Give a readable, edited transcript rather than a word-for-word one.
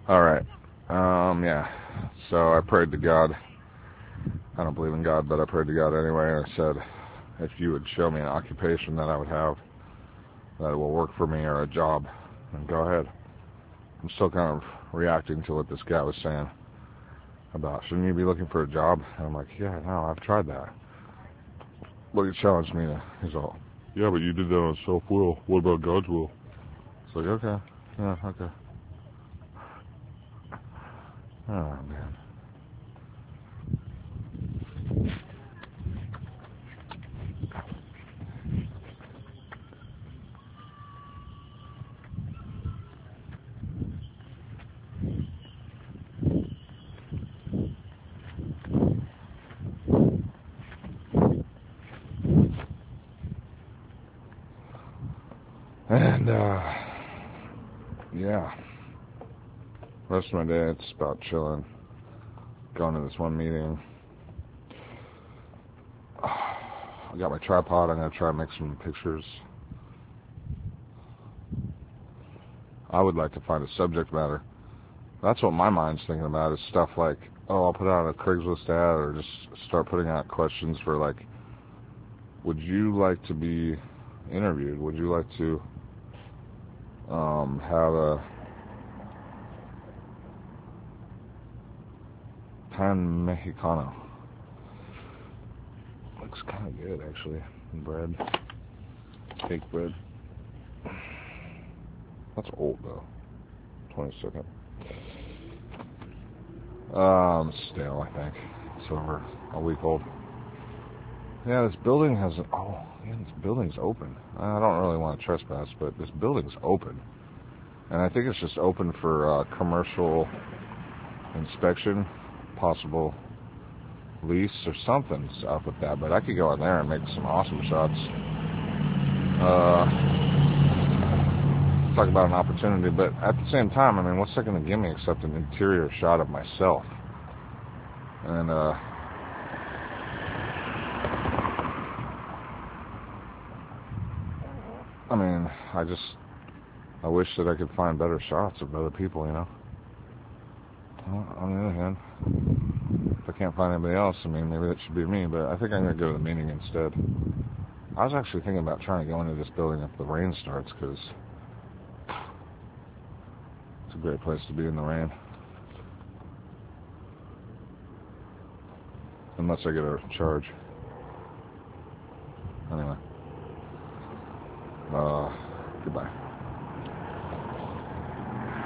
Alright. Yeah. So I prayed to God. I don't believe in God, but I prayed to God anyway, and I said, if you would show me an occupation that I would have that will work for me or a job, then go ahead. I'm still kind of reacting to what this guy was saying about, shouldn't you be looking for a job? And I'm like, yeah, no, I've tried that. But he challenged me to, he's all, yeah, but you did that on self-will. What about God's will? It's like, okay. Yeah, okay. Oh, man. And, yeah. The rest of my day, it's about chilling. Going to this one meeting. I got my tripod. I'm going to try and make some pictures. I would like to find a subject matter. That's what my mind's thinking about, is stuff like, oh, I'll put out a Craigslist ad, or just start putting out questions for, like, would you like to be interviewed? Would you like to have a pan mexicano? Looks kind of good, actually. Bread. Cake bread. That's old, though. 22nd. Stale, I think. It's over a week old. Yeah, this building has... Oh, yeah, this building's open. I don't really want to trespass, but this building's open. And I think it's just open for commercial inspection, possible lease or something's up with that. But I could go in there and make some awesome shots. Talk about an opportunity, but at the same time, I mean, what's that going to give me except an interior shot of myself? And, I mean, I wish that I could find better shots of other people, you know? Well, on the other hand, if I can't find anybody else, I mean, maybe that should be me, but I think I'm going to go to the meeting instead. I was actually thinking about trying to go into this building if the rain starts, because it's a great place to be in the rain. Unless I get a charge.